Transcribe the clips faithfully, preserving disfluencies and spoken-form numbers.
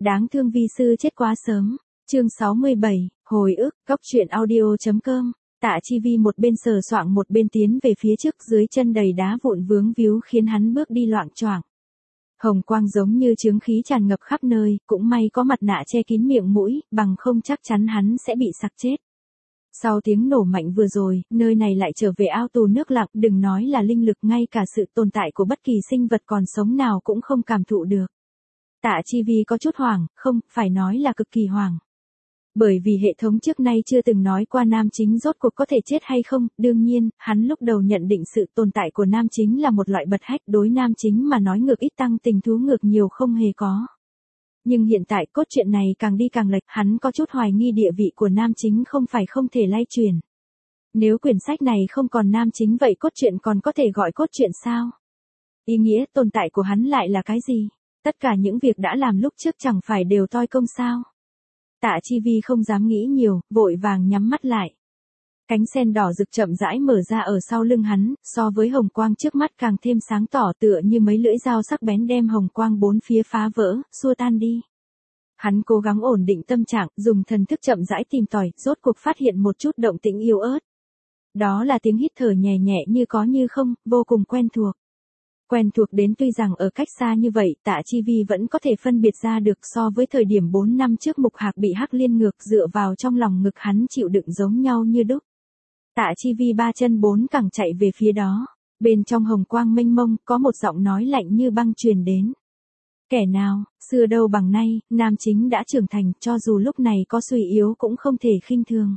Đáng thương vi sư chết quá sớm. Chương sáu mươi bảy, hồi ức, góc truyện audio.com. Tạ Chi Vi một bên sờ soạng một bên tiến về phía trước, dưới chân đầy đá vụn vướng víu khiến hắn bước đi loạng choạng. Hồng quang giống như chướng khí tràn ngập khắp nơi, cũng may có mặt nạ che kín miệng mũi, bằng không chắc chắn hắn sẽ bị sặc chết. Sau tiếng nổ mạnh vừa rồi, nơi này lại trở về ao tù nước lặng, đừng nói là linh lực, ngay cả sự tồn tại của bất kỳ sinh vật còn sống nào cũng không cảm thụ được. Tạ Chi Vi có chút hoảng, không, phải nói là cực kỳ hoảng. Bởi vì hệ thống trước nay chưa từng nói qua nam chính rốt cuộc có thể chết hay không, đương nhiên, hắn lúc đầu nhận định sự tồn tại của nam chính là một loại bật hách, đối nam chính mà nói ngược ít tăng tình thú ngược nhiều không hề có. Nhưng hiện tại cốt truyện này càng đi càng lệch, hắn có chút hoài nghi địa vị của nam chính không phải không thể lay truyền. Nếu quyển sách này không còn nam chính vậy cốt truyện còn có thể gọi cốt truyện sao? Ý nghĩa tồn tại của hắn lại là cái gì? Tất cả những việc đã làm lúc trước chẳng phải đều toi công sao? Tạ Chi Vi không dám nghĩ nhiều, vội vàng nhắm mắt lại. Cánh sen đỏ rực chậm rãi mở ra ở sau lưng hắn, so với hồng quang trước mắt càng thêm sáng tỏ, tựa như mấy lưỡi dao sắc bén đem hồng quang bốn phía phá vỡ, xua tan đi. Hắn cố gắng ổn định tâm trạng, dùng thần thức chậm rãi tìm tòi, rốt cuộc phát hiện một chút động tĩnh yếu ớt. Đó là tiếng hít thở nhẹ nhẹ như có như không, vô cùng quen thuộc. Quen thuộc đến tuy rằng ở cách xa như vậy, Tạ Chi Vi vẫn có thể phân biệt ra được, so với thời điểm bốn năm trước Mục Hạc bị Hắc Liên ngược dựa vào trong lòng ngực hắn chịu đựng giống nhau như đúc. Tạ Chi Vi ba chân bốn cẳng chạy về phía đó, bên trong hồng quang mênh mông có một giọng nói lạnh như băng truyền đến. Kẻ nào, xưa đâu bằng nay, nam chính đã trưởng thành, cho dù lúc này có suy yếu cũng không thể khinh thường.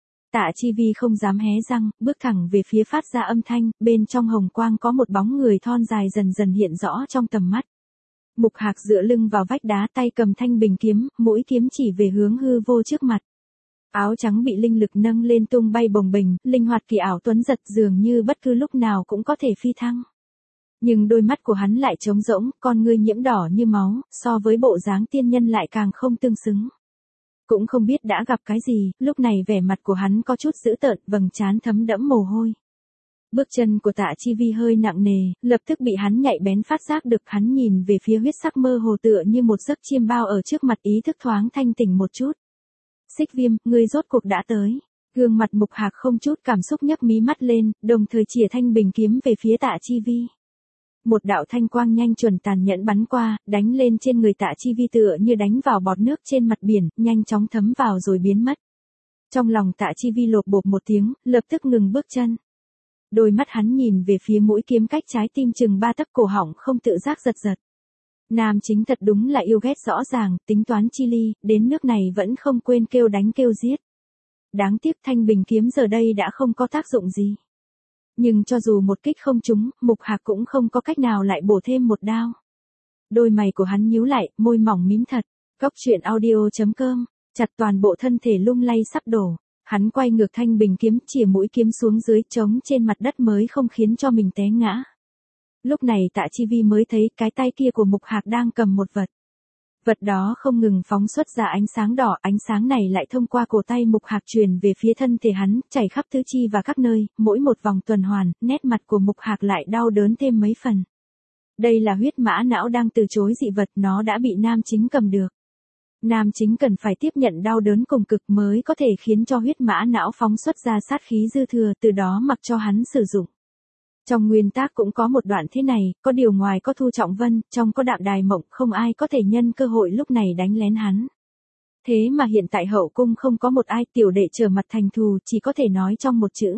Tạ Chi Vi không dám hé răng, bước thẳng về phía phát ra âm thanh, bên trong hồng quang có một bóng người thon dài dần dần hiện rõ trong tầm mắt. Mục Hạc dựa lưng vào vách đá, tay cầm thanh bình kiếm, mũi kiếm chỉ về hướng hư vô trước mặt. Áo trắng bị linh lực nâng lên tung bay bồng bềnh, linh hoạt kỳ ảo tuấn giật, dường như bất cứ lúc nào cũng có thể phi thăng. Nhưng đôi mắt của hắn lại trống rỗng, con ngươi nhiễm đỏ như máu, so với bộ dáng tiên nhân lại càng không tương xứng. Cũng không biết đã gặp cái gì, lúc này vẻ mặt của hắn có chút dữ tợn, vầng trán thấm đẫm mồ hôi. Bước chân của Tạ Chi Vi hơi nặng nề, lập tức bị hắn nhạy bén phát giác được, hắn nhìn về phía huyết sắc mơ hồ tựa như một giấc chiêm bao ở trước mặt, ý thức thoáng thanh tỉnh một chút. Xích Viêm, ngươi rốt cuộc đã tới. Gương mặt Mục Hạc không chút cảm xúc nhấc mí mắt lên, đồng thời chìa thanh bình kiếm về phía Tạ Chi Vi. Một đạo thanh quang nhanh chuẩn tàn nhẫn bắn qua, đánh lên trên người Tạ Chi Vi tựa như đánh vào bọt nước trên mặt biển, nhanh chóng thấm vào rồi biến mất. Trong lòng Tạ Chi Vi lột bột một tiếng, lập tức ngừng bước chân. Đôi mắt hắn nhìn về phía mũi kiếm cách trái tim chừng ba tấc, cổ họng không tự giác giật giật. Nam chính thật đúng là yêu ghét rõ ràng, tính toán chi ly, đến nước này vẫn không quên kêu đánh kêu giết. Đáng tiếc thanh bình kiếm giờ đây đã không có tác dụng gì. Nhưng cho dù một kích không trúng, Mục Hạc cũng không có cách nào lại bổ thêm một đao. Đôi mày của hắn nhíu lại, môi mỏng mím thật. Góc truyện audio.com, chặt toàn bộ thân thể lung lay sắp đổ. Hắn quay ngược thanh bình kiếm, chìa mũi kiếm xuống dưới, trống trên mặt đất mới không khiến cho mình té ngã. Lúc này Tạ Chi Vi mới thấy cái tay kia của Mục Hạc đang cầm một vật. Vật đó không ngừng phóng xuất ra ánh sáng đỏ, ánh sáng này lại thông qua cổ tay Mục Hạc truyền về phía thân thể hắn, chảy khắp tứ chi và các nơi, mỗi một vòng tuần hoàn, nét mặt của Mục Hạc lại đau đớn thêm mấy phần. Đây là huyết mã não đang từ chối dị vật, nó đã bị nam chính cầm được. Nam chính cần phải tiếp nhận đau đớn cùng cực mới có thể khiến cho huyết mã não phóng xuất ra sát khí dư thừa, từ đó mặc cho hắn sử dụng. Trong nguyên tác cũng có một đoạn thế này, có điều ngoài có Thu Trọng Vân, trong có Đạm Đài Mộng, không ai có thể nhân cơ hội lúc này đánh lén hắn. Thế mà hiện tại hậu cung không có một ai, tiểu đệ trở mặt thành thù, chỉ có thể nói trong một chữ.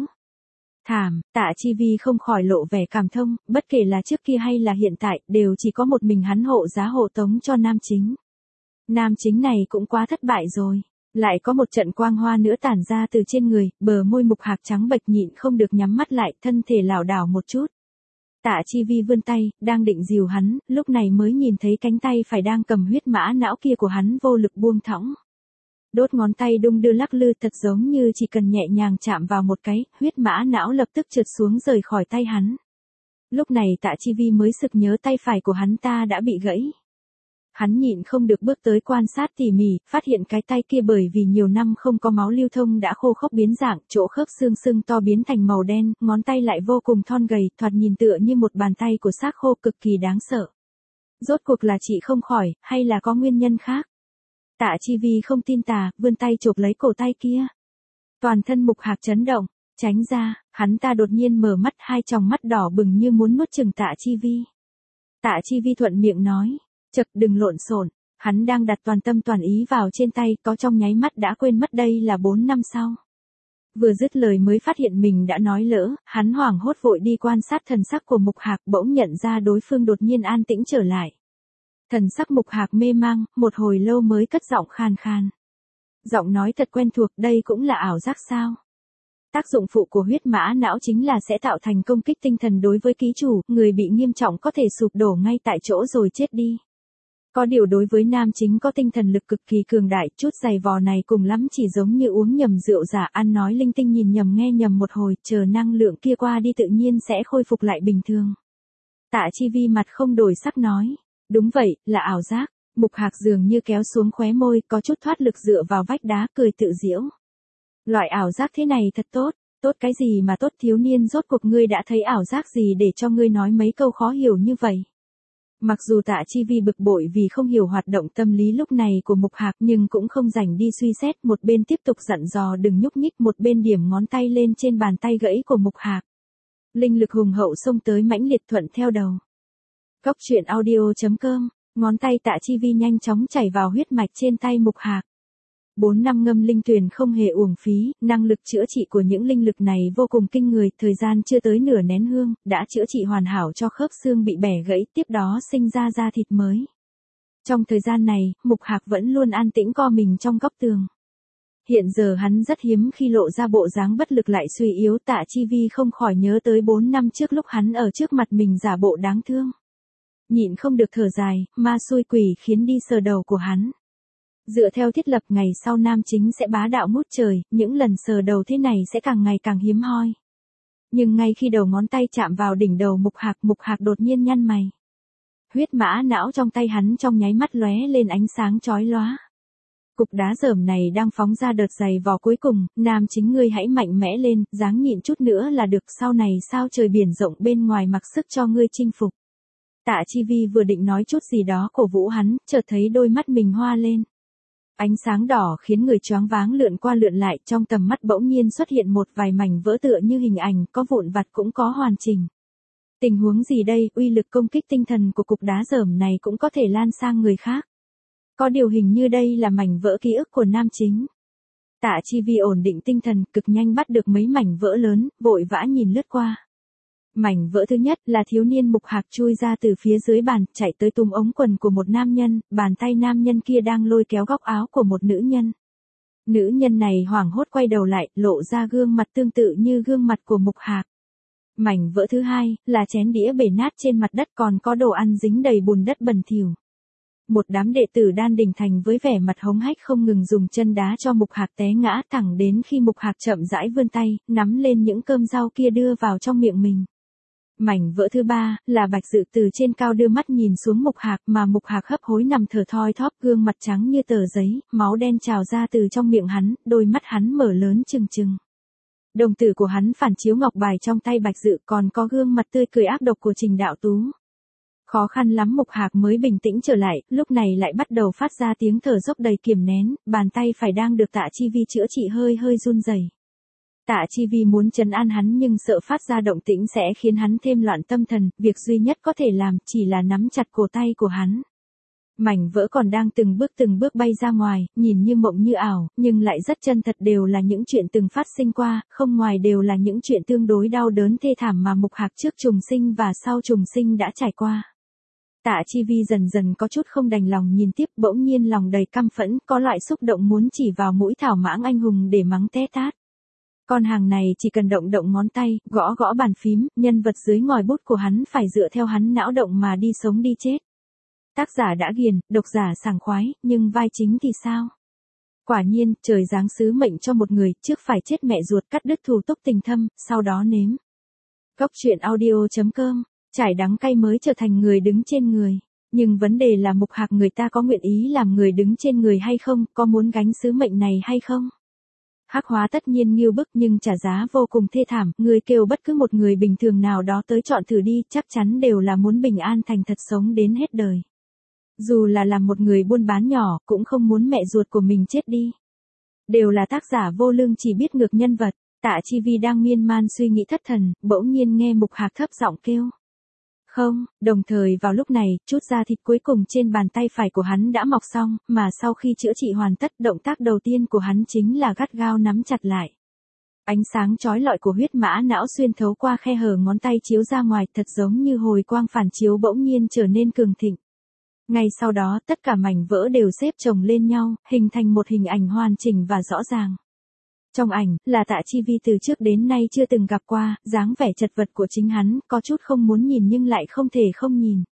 Thảm. Tạ Chi Vi không khỏi lộ vẻ cảm thông, bất kể là trước kia hay là hiện tại, đều chỉ có một mình hắn hộ giá hộ tống cho nam chính. Nam chính này cũng quá thất bại rồi. Lại có một trận quang hoa nữa tản ra từ trên người, bờ môi Mục Hạc trắng bệch nhịn không được nhắm mắt lại, thân thể lảo đảo một chút. Tạ Chi Vi vươn tay, đang định dìu hắn, lúc này mới nhìn thấy cánh tay phải đang cầm huyết mã não kia của hắn vô lực buông thõng. Đốt ngón tay đung đưa lắc lư, thật giống như chỉ cần nhẹ nhàng chạm vào một cái, huyết mã não lập tức trượt xuống rời khỏi tay hắn. Lúc này Tạ Chi Vi mới sực nhớ tay phải của hắn ta đã bị gãy. Hắn nhịn không được bước tới quan sát tỉ mỉ, phát hiện cái tay kia bởi vì nhiều năm không có máu lưu thông đã khô khốc biến dạng, chỗ khớp xương sưng to biến thành màu đen, ngón tay lại vô cùng thon gầy, thoạt nhìn tựa như một bàn tay của xác khô, cực kỳ đáng sợ. Rốt cuộc là chị không khỏi, hay là có nguyên nhân khác? Tạ Chi Vi không tin tà, vươn tay chộp lấy cổ tay kia. Toàn thân Mục Hạc chấn động, tránh ra, hắn ta đột nhiên mở mắt, hai tròng mắt đỏ bừng như muốn nuốt chửng Tạ Chi Vi. Tạ Chi Vi thuận miệng nói, chật đừng lộn xộn, hắn đang đặt toàn tâm toàn ý vào trên tay, có trong nháy mắt đã quên mất đây là bốn năm sau. Vừa dứt lời mới phát hiện mình đã nói lỡ, hắn hoảng hốt vội đi quan sát thần sắc của Mục Hạc, bỗng nhận ra đối phương đột nhiên an tĩnh trở lại. Thần sắc Mục Hạc mê mang, một hồi lâu mới cất giọng khan khan. Giọng nói thật quen thuộc, đây cũng là ảo giác sao? Tác dụng phụ của huyết mã não chính là sẽ tạo thành công kích tinh thần đối với ký chủ, người bị nghiêm trọng có thể sụp đổ ngay tại chỗ rồi chết đi. Có điều đối với nam chính có tinh thần lực cực kỳ cường đại, chút giày vò này cùng lắm chỉ giống như uống nhầm rượu giả, ăn nói linh tinh nhìn nhầm nghe nhầm một hồi, chờ năng lượng kia qua đi tự nhiên sẽ khôi phục lại bình thường. Tạ Chi Vi mặt không đổi sắc nói, đúng vậy, là ảo giác. Mục Hạc dường như kéo xuống khóe môi, có chút thoát lực dựa vào vách đá, cười tự giễu. Loại ảo giác thế này thật tốt, tốt cái gì mà tốt, thiếu niên, rốt cuộc ngươi đã thấy ảo giác gì để cho ngươi nói mấy câu khó hiểu như vậy. Mặc dù Tạ Chi Vi bực bội vì không hiểu hoạt động tâm lý lúc này của Mục Hạc, nhưng cũng không rảnh đi suy xét, một bên tiếp tục dặn dò đừng nhúc nhích, một bên điểm ngón tay lên trên bàn tay gãy của Mục Hạc. Linh lực hùng hậu xông tới mãnh liệt thuận theo đầu. Cốc truyện audio chấm com, ngón tay Tạ Chi Vi nhanh chóng chảy vào huyết mạch trên tay Mục Hạc. Bốn năm ngâm linh tuyền không hề uổng phí, năng lực chữa trị của những linh lực này vô cùng kinh người, thời gian chưa tới nửa nén hương, đã chữa trị hoàn hảo cho khớp xương bị bẻ gãy, tiếp đó sinh ra da thịt mới. Trong thời gian này, Mục Hạc vẫn luôn an tĩnh co mình trong góc tường. Hiện giờ hắn rất hiếm khi lộ ra bộ dáng bất lực lại suy yếu, Tạ Chi Vi không khỏi nhớ tới bốn năm trước lúc hắn ở trước mặt mình giả bộ đáng thương. Nhịn không được thở dài, ma xui quỷ khiến đi sờ đầu của hắn. Dựa theo thiết lập ngày sau nam chính sẽ bá đạo ngút trời, những lần sờ đầu thế này sẽ càng ngày càng hiếm hoi. Nhưng ngay khi đầu ngón tay chạm vào đỉnh đầu Mục Hạc, Mục Hạc đột nhiên nhăn mày. Huyết mã não trong tay hắn trong nháy mắt lóe lên ánh sáng chói lóa. Cục đá dởm này đang phóng ra đợt giày vò cuối cùng, nam chính ngươi hãy mạnh mẽ lên, dáng nhịn chút nữa là được, sau này sao trời biển rộng bên ngoài mặc sức cho ngươi chinh phục. Tạ Chi Vi vừa định nói chút gì đó cổ vũ hắn, chợt thấy đôi mắt mình hoa lên. Ánh sáng đỏ khiến người choáng váng lượn qua lượn lại, trong tầm mắt bỗng nhiên xuất hiện một vài mảnh vỡ tựa như hình ảnh, có vụn vặt cũng có hoàn chỉnh. Tình huống gì đây, uy lực công kích tinh thần của cục đá dởm này cũng có thể lan sang người khác. Có điều hình như đây là mảnh vỡ ký ức của nam chính. Tạ Chi Vi ổn định tinh thần, cực nhanh bắt được mấy mảnh vỡ lớn, vội vã nhìn lướt qua. Mảnh vỡ thứ nhất là thiếu niên Mục Hạc chui ra từ phía dưới bàn, chạy tới túm ống quần của một nam nhân, bàn tay nam nhân kia đang lôi kéo góc áo của một nữ nhân. Nữ nhân này hoảng hốt quay đầu lại, lộ ra gương mặt tương tự như gương mặt của Mục Hạc. Mảnh vỡ thứ hai là chén đĩa bể nát trên mặt đất, còn có đồ ăn dính đầy bùn đất bẩn thỉu. Một đám đệ tử Đan Đình Thành với vẻ mặt hống hách không ngừng dùng chân đá cho Mục Hạc té ngã, thẳng đến khi Mục Hạc chậm rãi vươn tay, nắm lên những cơm rau kia đưa vào trong miệng mình. Mảnh vỡ thứ ba là Bạch Dự từ trên cao đưa mắt nhìn xuống Mục Hạc, mà Mục Hạc hấp hối nằm thở thoi thóp, gương mặt trắng như tờ giấy, máu đen trào ra từ trong miệng hắn, đôi mắt hắn mở lớn trừng trừng. Đồng tử của hắn phản chiếu ngọc bài trong tay Bạch Dự, còn có gương mặt tươi cười ác độc của Trình Đạo Tú. Khó khăn lắm Mục Hạc mới bình tĩnh trở lại, lúc này lại bắt đầu phát ra tiếng thở dốc đầy kiềm nén, bàn tay phải đang được Tạ Chi Vi chữa trị hơi hơi run rẩy. Tạ Chi Vi muốn trấn an hắn nhưng sợ phát ra động tĩnh sẽ khiến hắn thêm loạn tâm thần, việc duy nhất có thể làm chỉ là nắm chặt cổ tay của hắn. Mảnh vỡ còn đang từng bước từng bước bay ra ngoài, nhìn như mộng như ảo, nhưng lại rất chân thật, đều là những chuyện từng phát sinh qua, không ngoài đều là những chuyện tương đối đau đớn thê thảm mà Mục Hạc trước trùng sinh và sau trùng sinh đã trải qua. Tạ Chi Vi dần dần có chút không đành lòng nhìn tiếp, bỗng nhiên lòng đầy căm phẫn, có loại xúc động muốn chỉ vào mũi Thảo Mãng anh hùng để mắng té tát. Con hàng này chỉ cần động động ngón tay, gõ gõ bàn phím, nhân vật dưới ngòi bút của hắn phải dựa theo hắn não động mà đi sống đi chết. Tác giả đã ghiền, độc giả sảng khoái, nhưng vai chính thì sao? Quả nhiên, trời giáng sứ mệnh cho một người, trước phải chết mẹ ruột cắt đứt thù túc tình thâm, sau đó nếm. Cốc truyện audio chấm com, trải đắng cay mới trở thành người đứng trên người. Nhưng vấn đề là Mục Hạc người ta có nguyện ý làm người đứng trên người hay không, có muốn gánh sứ mệnh này hay không? Hắc hóa tất nhiên nghiêu bức nhưng trả giá vô cùng thê thảm, người kêu bất cứ một người bình thường nào đó tới chọn thử đi, chắc chắn đều là muốn bình an thành thật sống đến hết đời. Dù là làm một người buôn bán nhỏ, cũng không muốn mẹ ruột của mình chết đi. Đều là tác giả vô lương chỉ biết ngược nhân vật. Tạ Chi Vi đang miên man suy nghĩ thất thần, bỗng nhiên nghe Mục Hạc thấp giọng kêu. Không, đồng thời vào lúc này, chút da thịt cuối cùng trên bàn tay phải của hắn đã mọc xong, mà sau khi chữa trị hoàn tất, động tác đầu tiên của hắn chính là gắt gao nắm chặt lại. Ánh sáng chói lọi của huyết mã não xuyên thấu qua khe hở ngón tay chiếu ra ngoài, thật giống như hồi quang phản chiếu bỗng nhiên trở nên cường thịnh. Ngay sau đó, tất cả mảnh vỡ đều xếp chồng lên nhau, hình thành một hình ảnh hoàn chỉnh và rõ ràng. Trong ảnh, là Tạ Chi Vi từ trước đến nay chưa từng gặp qua, dáng vẻ chật vật của chính hắn, có chút không muốn nhìn nhưng lại không thể không nhìn.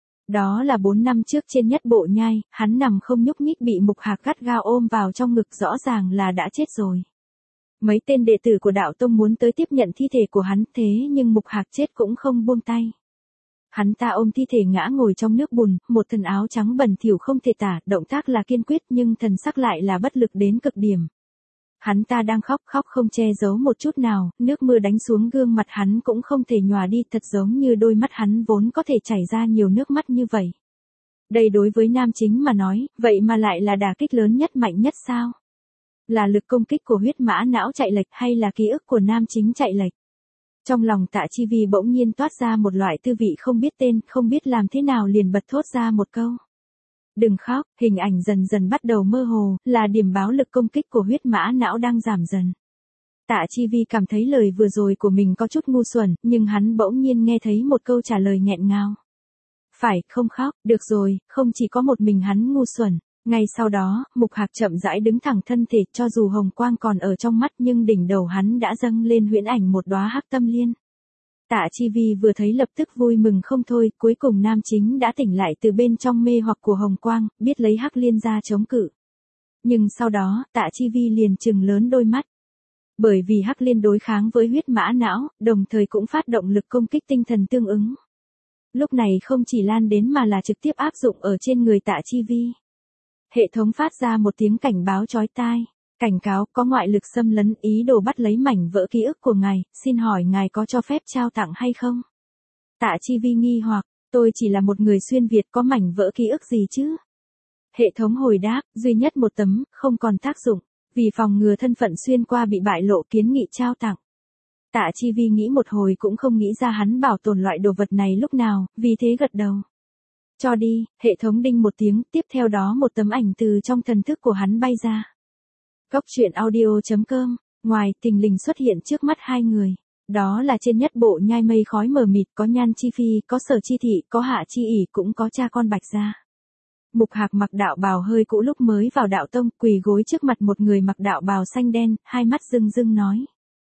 Đó là bốn năm trước trên nhất bộ nhai, hắn nằm không nhúc nhích bị Mục Hạc gắt gao ôm vào trong ngực, rõ ràng là đã chết rồi. Mấy tên đệ tử của đạo tông muốn tới tiếp nhận thi thể của hắn, thế nhưng Mục Hạc chết cũng không buông tay. Hắn ta ôm thi thể ngã ngồi trong nước bùn, một thân áo trắng bẩn thỉu không thể tả, động tác là kiên quyết nhưng thần sắc lại là bất lực đến cực điểm. Hắn ta đang khóc, khóc không che giấu một chút nào, nước mưa đánh xuống gương mặt hắn cũng không thể nhòa đi, thật giống như đôi mắt hắn vốn có thể chảy ra nhiều nước mắt như vậy. Đây đối với nam chính mà nói, vậy mà lại là đả kích lớn nhất mạnh nhất sao? Là lực công kích của huyết mã não chạy lệch hay là ký ức của nam chính chạy lệch? Trong lòng Tạ Chi Vi bỗng nhiên toát ra một loại tư vị không biết tên, không biết làm thế nào liền bật thốt ra một câu. Đừng khóc, hình ảnh dần dần bắt đầu mơ hồ, là điểm báo lực công kích của huyết mã não đang giảm dần. Tạ Chi Vi cảm thấy lời vừa rồi của mình có chút ngu xuẩn, nhưng hắn bỗng nhiên nghe thấy một câu trả lời nghẹn ngào. Phải, không khóc, được rồi, không chỉ có một mình hắn ngu xuẩn. Ngay sau đó, Mục Hạc chậm rãi đứng thẳng thân thể, cho dù hồng quang còn ở trong mắt nhưng đỉnh đầu hắn đã dâng lên huyễn ảnh một đóa hắc tâm liên. Tạ Chi Vi vừa thấy lập tức vui mừng không thôi, cuối cùng nam chính đã tỉnh lại từ bên trong mê hoặc của hồng quang, biết lấy hắc liên ra chống cự. Nhưng sau đó, Tạ Chi Vi liền trừng lớn đôi mắt. Bởi vì hắc liên đối kháng với huyết mã não, đồng thời cũng phát động lực công kích tinh thần tương ứng. Lúc này không chỉ lan đến mà là trực tiếp áp dụng ở trên người Tạ Chi Vi. Hệ thống phát ra một tiếng cảnh báo chói tai. Cảnh cáo, có ngoại lực xâm lấn, ý đồ bắt lấy mảnh vỡ ký ức của ngài, xin hỏi ngài có cho phép trao tặng hay không? Tạ Chi Vi nghi hoặc, tôi chỉ là một người xuyên Việt, có mảnh vỡ ký ức gì chứ? Hệ thống hồi đáp, duy nhất một tấm, không còn tác dụng, vì phòng ngừa thân phận xuyên qua bị bại lộ, kiến nghị trao tặng. Tạ Chi Vi nghĩ một hồi cũng không nghĩ ra hắn bảo tồn loại đồ vật này lúc nào, vì thế gật đầu. Cho đi, hệ thống đinh một tiếng, tiếp theo đó một tấm ảnh từ trong thần thức của hắn bay ra. Góc truyện audio chấm com, ngoài, thình lình xuất hiện trước mắt hai người. Đó là trên nhất bộ nhai mây khói mờ mịt, có Nhan Chi Phi, có Sở Chi Thị, có Hạ Chi ỉ, cũng có cha con Bạch Gia. Mục Hạc mặc đạo bào hơi cũ lúc mới vào đạo tông, quỳ gối trước mặt một người mặc đạo bào xanh đen, hai mắt rưng rưng nói.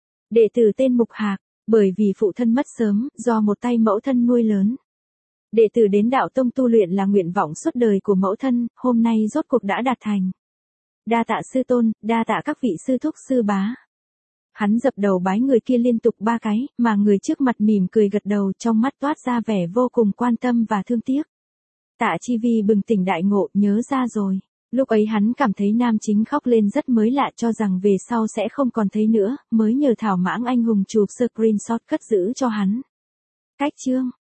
Đệ tử tên Mục Hạc, bởi vì phụ thân mất sớm, do một tay mẫu thân nuôi lớn. Đệ tử đến đạo tông tu luyện là nguyện vọng suốt đời của mẫu thân, hôm nay rốt cuộc đã đạt thành. Đa tạ sư tôn, đa tạ các vị sư thúc sư bá. Hắn dập đầu bái người kia liên tục ba cái, mà người trước mặt mỉm cười gật đầu, trong mắt toát ra vẻ vô cùng quan tâm và thương tiếc. Tạ Chi Vi bừng tỉnh đại ngộ, nhớ ra rồi. Lúc ấy hắn cảm thấy nam chính khóc lên rất mới lạ, cho rằng về sau sẽ không còn thấy nữa, mới nhờ Thảo Mãng anh hùng chụp screenshot cất giữ cho hắn. Cách chương